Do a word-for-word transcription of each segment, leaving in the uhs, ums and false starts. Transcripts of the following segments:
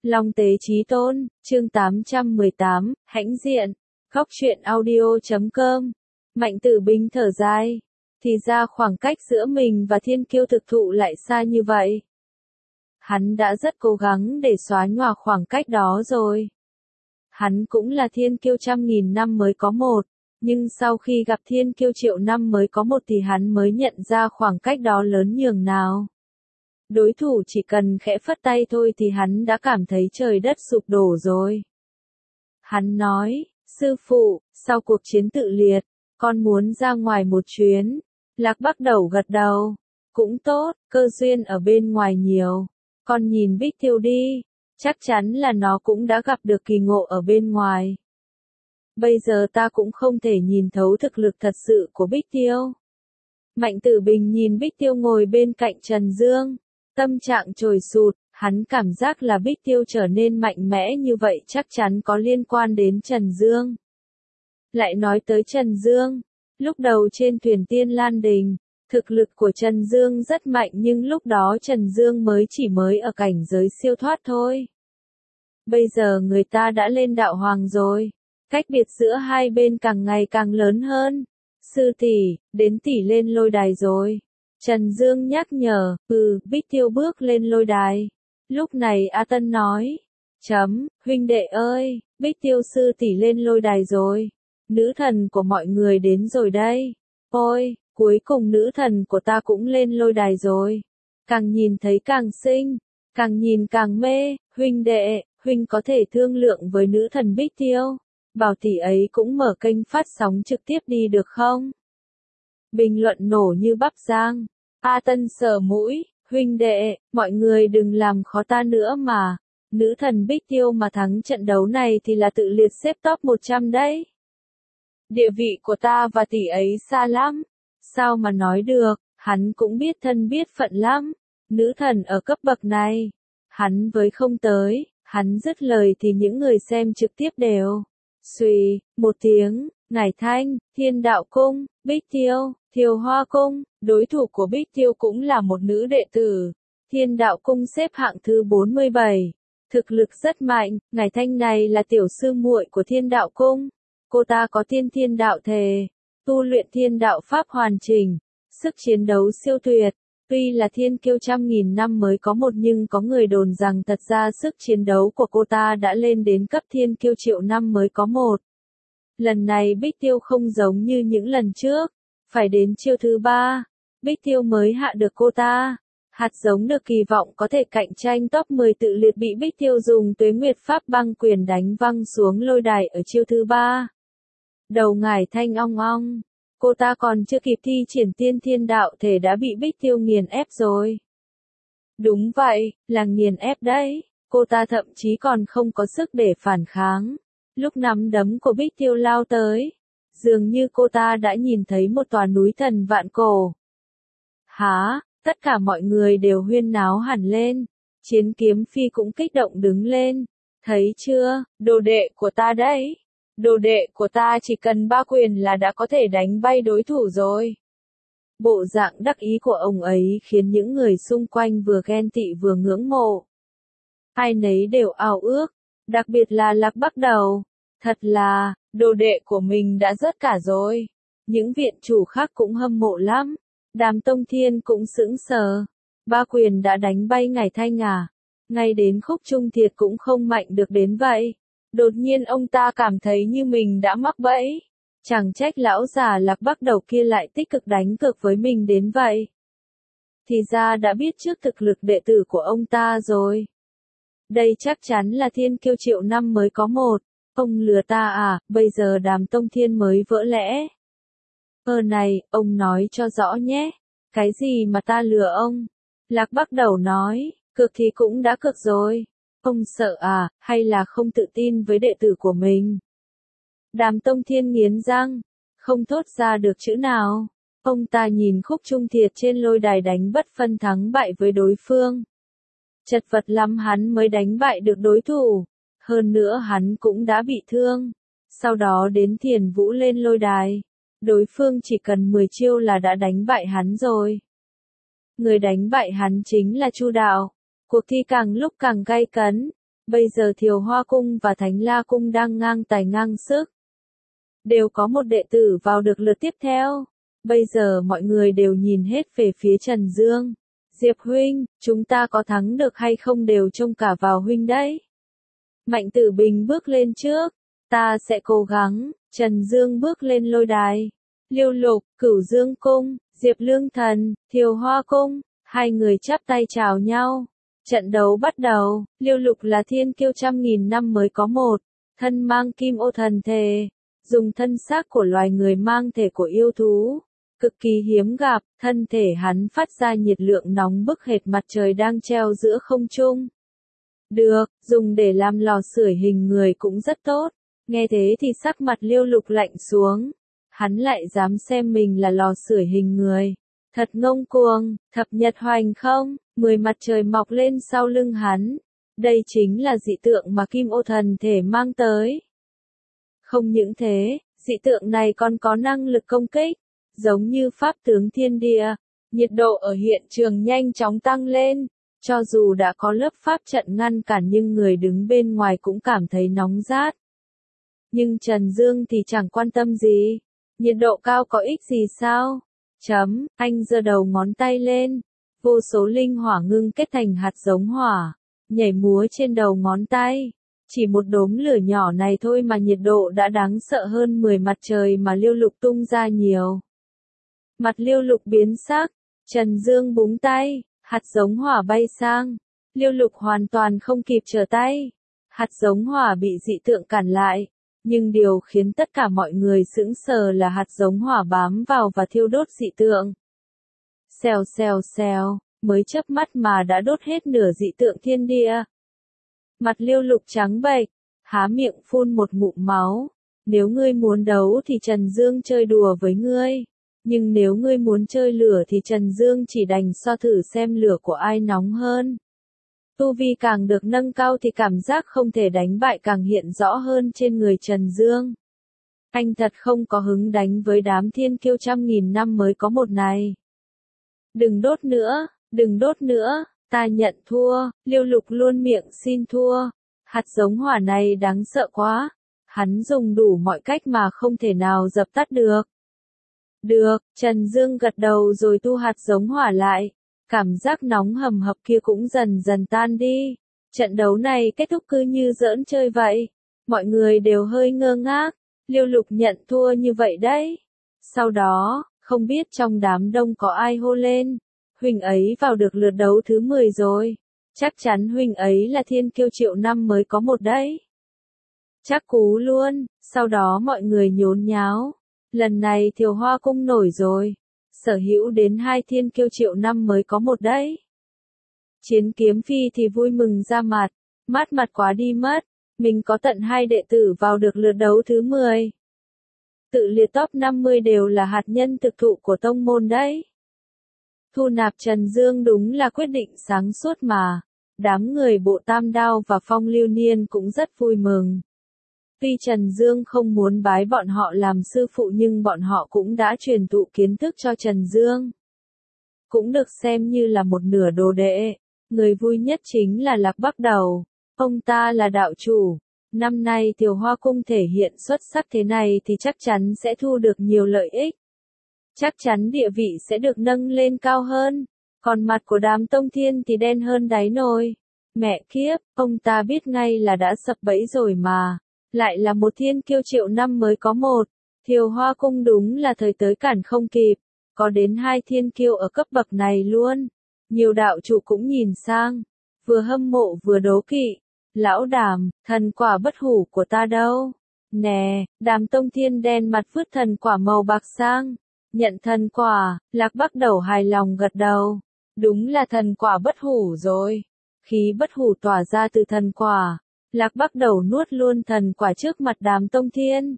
Long Tế Chí Tôn, chương tám trăm mười tám, hãnh diện, góc truyện audio chấm com. Mạnh Tử Bình thở dài. Thì ra khoảng cách giữa mình và thiên kiêu thực thụ lại xa như vậy. Hắn đã rất cố gắng để xóa nhòa khoảng cách đó rồi. Hắn cũng là thiên kiêu trăm nghìn năm mới có một, nhưng sau khi gặp thiên kiêu triệu năm mới có một thì hắn mới nhận ra khoảng cách đó lớn nhường nào. Đối thủ chỉ cần khẽ phất tay thôi thì hắn đã cảm thấy trời đất sụp đổ rồi. Hắn nói, sư phụ, sau cuộc chiến tự liệt, con muốn ra ngoài một chuyến. Lạc Bắc Đầu gật đầu. Cũng tốt, cơ duyên ở bên ngoài nhiều. Con nhìn Bích Tiêu đi, chắc chắn là nó cũng đã gặp được kỳ ngộ ở bên ngoài. Bây giờ ta cũng không thể nhìn thấu thực lực thật sự của Bích Tiêu. Mạnh Tử Bình nhìn Bích Tiêu ngồi bên cạnh Trần Dương. Tâm trạng trồi sụt, hắn cảm giác là Bích Tiêu trở nên mạnh mẽ như vậy chắc chắn có liên quan đến Trần Dương. Lại nói tới Trần Dương, lúc đầu trên thuyền Tiên Lan Đình, thực lực của Trần Dương rất mạnh nhưng lúc đó Trần Dương mới chỉ mới ở cảnh giới siêu thoát thôi. Bây giờ người ta đã lên đạo hoàng rồi, cách biệt giữa hai bên càng ngày càng lớn hơn. Sư tỷ, đến tỷ lên lôi đài rồi. Trần Dương nhắc nhở, ừ, Bích Tiêu bước lên lôi đài. Lúc này A Tân nói, chấm, huynh đệ ơi, Bích Tiêu sư tỷ lên lôi đài rồi. Nữ thần của mọi người đến rồi đây. Ôi, cuối cùng nữ thần của ta cũng lên lôi đài rồi. Càng nhìn thấy càng xinh, càng nhìn càng mê, huynh đệ, huynh có thể thương lượng với nữ thần Bích Tiêu. Bảo tỷ ấy cũng mở kênh phát sóng trực tiếp đi được không? Bình luận nổ như bắp rang. A Tân sờ mũi, huynh đệ, mọi người đừng làm khó ta nữa mà. Nữ thần Bích Tiêu mà thắng trận đấu này thì là tự liệt xếp top một trăm đấy. Địa vị của ta và tỷ ấy xa lắm. Sao mà nói được, hắn cũng biết thân biết phận lắm. Nữ thần ở cấp bậc này, hắn với không tới, hắn dứt lời thì những người xem trực tiếp đều. Xuy, một tiếng, Ngải Thanh, Thiên Đạo Cung, Bích Tiêu, Thiều Hoa Cung, đối thủ của Bích Tiêu cũng là một nữ đệ tử. Thiên Đạo Cung xếp hạng thứ bốn mươi bảy. Thực lực rất mạnh, Ngải Thanh này là tiểu sư muội của Thiên Đạo Cung. Cô ta có tiên thiên đạo thể, tu luyện thiên đạo pháp hoàn chỉnh, sức chiến đấu siêu tuyệt. Tuy là thiên kiêu trăm nghìn năm mới có một nhưng có người đồn rằng thật ra sức chiến đấu của cô ta đã lên đến cấp thiên kiêu triệu năm mới có một. Lần này Bích Tiêu không giống như những lần trước, phải đến chiêu thứ ba, Bích Tiêu mới hạ được cô ta. Hạt giống được kỳ vọng có thể cạnh tranh top mười tự liệt bị Bích Tiêu dùng Tuế Nguyệt Pháp băng quyền đánh văng xuống lôi đài ở chiêu thứ ba. Đầu Ngải Thanh ong ong, cô ta còn chưa kịp thi triển tiên thiên đạo thể đã bị Bích Tiêu nghiền ép rồi. Đúng vậy, là nghiền ép đấy, cô ta thậm chí còn không có sức để phản kháng. Lúc nắm đấm của Bích Tiêu lao tới, dường như cô ta đã nhìn thấy một tòa núi thần vạn cổ. Hả, tất cả mọi người đều huyên náo hẳn lên, Chiến Kiếm Phi cũng kích động đứng lên. Thấy chưa, đồ đệ của ta đấy. Đồ đệ của ta chỉ cần ba quyền là đã có thể đánh bay đối thủ rồi. Bộ dạng đắc ý của ông ấy khiến những người xung quanh vừa ghen tị vừa ngưỡng mộ. Ai nấy đều ao ước, đặc biệt là Lạc Bắc Đầu. Thật là, đồ đệ của mình đã rớt cả rồi. Những viện chủ khác cũng hâm mộ lắm. Đàm Tông Thiên cũng sững sờ. Ba quyền đã đánh bay Ngải Thanh à? Ngay đến Khúc Trung Thiệt cũng không mạnh được đến vậy. Đột nhiên ông ta cảm thấy như mình đã mắc bẫy. Chẳng trách lão già Lạc Bắc Đầu kia lại tích cực đánh cược với mình đến vậy. Thì ra đã biết trước thực lực đệ tử của ông ta rồi. Đây chắc chắn là thiên kiêu triệu năm mới có một. Ông lừa ta à, bây giờ Đàm Tông Thiên mới vỡ lẽ. Ờ này, ông nói cho rõ nhé. Cái gì mà ta lừa ông? Lạc Bắc Đầu nói, cược thì cũng đã cược rồi. Ông sợ à, hay là không tự tin với đệ tử của mình? Đàm Tông Thiên nghiến răng, không thốt ra được chữ nào. Ông ta nhìn Khúc Trung Thiệt trên lôi đài đánh bất phân thắng bại với đối phương. Chật vật lắm hắn mới đánh bại được đối thủ. Hơn nữa hắn cũng đã bị thương. Sau đó đến Thiền Vũ lên lôi đài. Đối phương chỉ cần mười chiêu là đã đánh bại hắn rồi. Người đánh bại hắn chính là Chu Đạo. Cuộc thi càng lúc càng gay cấn. Bây giờ Thiều Hoa Cung và Thánh La Cung đang ngang tài ngang sức. Đều có một đệ tử vào được lượt tiếp theo. Bây giờ mọi người đều nhìn hết về phía Trần Dương. Diệp huynh, chúng ta có thắng được hay không đều trông cả vào huynh đấy. Mạnh Tử Bình bước lên trước. Ta sẽ cố gắng. Trần Dương bước lên lôi đài. Liêu Lục, Cửu Dương Cung, Diệp Lương Thần, Thiều Hoa Cung, hai người chắp tay chào nhau. Trận đấu bắt đầu, Liêu Lục là thiên kiêu trăm nghìn năm mới có một, thân mang kim ô thần thể, dùng thân xác của loài người mang thể của yêu thú, cực kỳ hiếm gặp, thân thể hắn phát ra nhiệt lượng nóng bức hệt mặt trời đang treo giữa không trung. Được, dùng để làm lò sưởi hình người cũng rất tốt. Nghe thế thì sắc mặt Liêu Lục lạnh xuống. Hắn lại dám xem mình là lò sưởi hình người. Thật ngông cuồng, thập nhật hoành không, mười mặt trời mọc lên sau lưng hắn. Đây chính là dị tượng mà Kim Ô thần thể mang tới. Không những thế, dị tượng này còn có năng lực công kích, giống như pháp tướng thiên địa. Nhiệt độ ở hiện trường nhanh chóng tăng lên. Cho dù đã có lớp pháp trận ngăn cản nhưng người đứng bên ngoài cũng cảm thấy nóng rát. Nhưng Trần Dương thì chẳng quan tâm gì. Nhiệt độ cao có ích gì sao? Chấm, anh giơ đầu ngón tay lên. Vô số linh hỏa ngưng kết thành hạt giống hỏa, nhảy múa trên đầu ngón tay. Chỉ một đốm lửa nhỏ này thôi mà nhiệt độ đã đáng sợ hơn mười mặt trời mà Liêu Lục tung ra nhiều. Mặt Liêu Lục biến sắc, Trần Dương búng tay, hạt giống hỏa bay sang. Liêu Lục hoàn toàn không kịp trở tay. Hạt giống hỏa bị dị tượng cản lại. Nhưng điều khiến tất cả mọi người sững sờ là hạt giống hỏa bám vào và thiêu đốt dị tượng. Xèo xèo xèo, mới chớp mắt mà đã đốt hết nửa dị tượng thiên địa. Mặt Liêu Lục trắng bệch, há miệng phun một ngụm máu. Nếu ngươi muốn đấu thì Trần Dương chơi đùa với ngươi. Nhưng nếu ngươi muốn chơi lửa thì Trần Dương chỉ đành so thử xem lửa của ai nóng hơn. Tu vi càng được nâng cao thì cảm giác không thể đánh bại càng hiện rõ hơn trên người Trần Dương. Anh thật không có hứng đánh với đám thiên kiêu trăm nghìn năm mới có một này. Đừng đốt nữa, đừng đốt nữa, ta nhận thua. Liêu Lục luôn miệng xin thua. Hạt giống hỏa này đáng sợ quá. Hắn dùng đủ mọi cách mà không thể nào dập tắt được. Được, Trần Dương gật đầu rồi tu hạt giống hỏa lại. Cảm giác nóng hầm hập kia cũng dần dần tan đi. Trận đấu này kết thúc cứ như giỡn chơi vậy. Mọi người đều hơi ngơ ngác. Liêu Lục nhận thua như vậy đấy. Sau đó, không biết trong đám đông có ai hô lên. Huynh ấy vào được lượt đấu thứ mười rồi. Chắc chắn huynh ấy là thiên kiêu triệu năm mới có một đấy. Chắc cú luôn. Sau đó mọi người nhốn nháo. Lần này Thiều Hoa Cung nổi rồi. Sở hữu đến hai thiên kiêu triệu năm mới có một đấy. Chiến Kiếm Phi thì vui mừng ra mặt, mát mặt quá đi mất, mình có tận hai đệ tử vào được lượt đấu thứ mười. Tự liệt top năm mươi đều là hạt nhân thực thụ của tông môn đấy. Thu nạp Trần Dương đúng là quyết định sáng suốt mà, đám người bộ Tam Đao và Phong Lưu Niên cũng rất vui mừng. Tuy Trần Dương không muốn bái bọn họ làm sư phụ nhưng bọn họ cũng đã truyền thụ kiến thức cho Trần Dương. Cũng được xem như là một nửa đồ đệ. Người vui nhất chính là Lạc Bắc Đầu. Ông ta là đạo chủ. Năm nay Thiều Hoa Cung thể hiện xuất sắc thế này thì chắc chắn sẽ thu được nhiều lợi ích. Chắc chắn địa vị sẽ được nâng lên cao hơn. Còn mặt của đám Tông Thiên thì đen hơn đáy nồi. Mẹ kiếp, ông ta biết ngay là đã sập bẫy rồi mà. Lại là một thiên kiêu triệu năm mới có một. Thiều Hoa Cung đúng là thời tới cản không kịp. Có đến hai thiên kiêu ở cấp bậc này luôn. Nhiều đạo chủ cũng nhìn sang. Vừa hâm mộ vừa đố kỵ. Lão Đàm, thần quả bất hủ của ta đâu? Nè, Đàm Tông Thiên đen mặt vứt thần quả màu bạc sang. Nhận thần quả, Lạc Bắc Đầu hài lòng gật đầu. Đúng là thần quả bất hủ rồi. Khí bất hủ tỏa ra từ thần quả. Lạc Bắc Đầu nuốt luôn thần quả trước mặt Đàm Tông Thiên.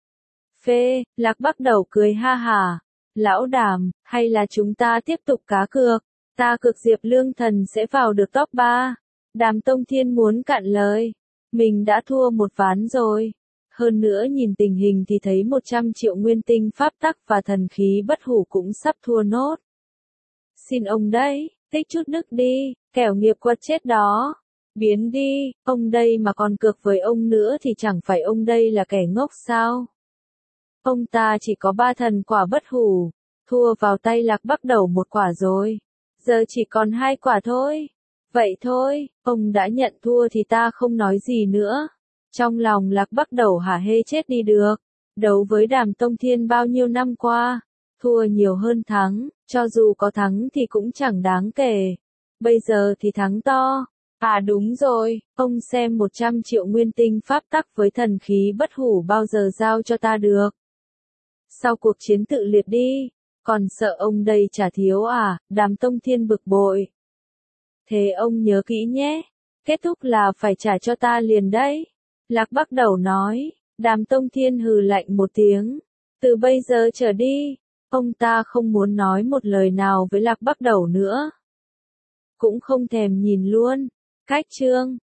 Phê, Lạc Bắc Đầu cười ha hả. Lão Đàm, hay là chúng ta tiếp tục cá cược? Ta cược Diệp Lương Thần sẽ vào được top ba. Đàm Tông Thiên muốn cạn lời. Mình đã thua một ván rồi. Hơn nữa nhìn tình hình thì thấy một trăm triệu nguyên tinh pháp tắc và thần khí bất hủ cũng sắp thua nốt. Xin ông đấy, tích chút đức đi, kẻo nghiệp quật chết đó. Biến đi, ông đây mà còn cược với ông nữa thì chẳng phải ông đây là kẻ ngốc sao? Ông ta chỉ có ba thần quả bất hủ, thua vào tay Lạc Bắc Đầu một quả rồi. Giờ chỉ còn hai quả thôi. Vậy thôi, ông đã nhận thua thì ta không nói gì nữa. Trong lòng Lạc Bắc Đầu hả hê chết đi được. Đấu với Đàm Tông Thiên bao nhiêu năm qua, thua nhiều hơn thắng, cho dù có thắng thì cũng chẳng đáng kể. Bây giờ thì thắng to. À đúng rồi, ông xem một trăm triệu nguyên tinh pháp tắc với thần khí bất hủ bao giờ giao cho ta được. Sau cuộc chiến tự liệt đi, còn sợ ông đây trả thiếu à? Đàm Tông Thiên bực bội. Thế ông nhớ kỹ nhé, kết thúc là phải trả cho ta liền đấy. Lạc Bắc Đầu nói, Đàm Tông Thiên hừ lạnh một tiếng. Từ bây giờ trở đi, ông ta không muốn nói một lời nào với Lạc Bắc Đầu nữa. Cũng không thèm nhìn luôn. Cách chương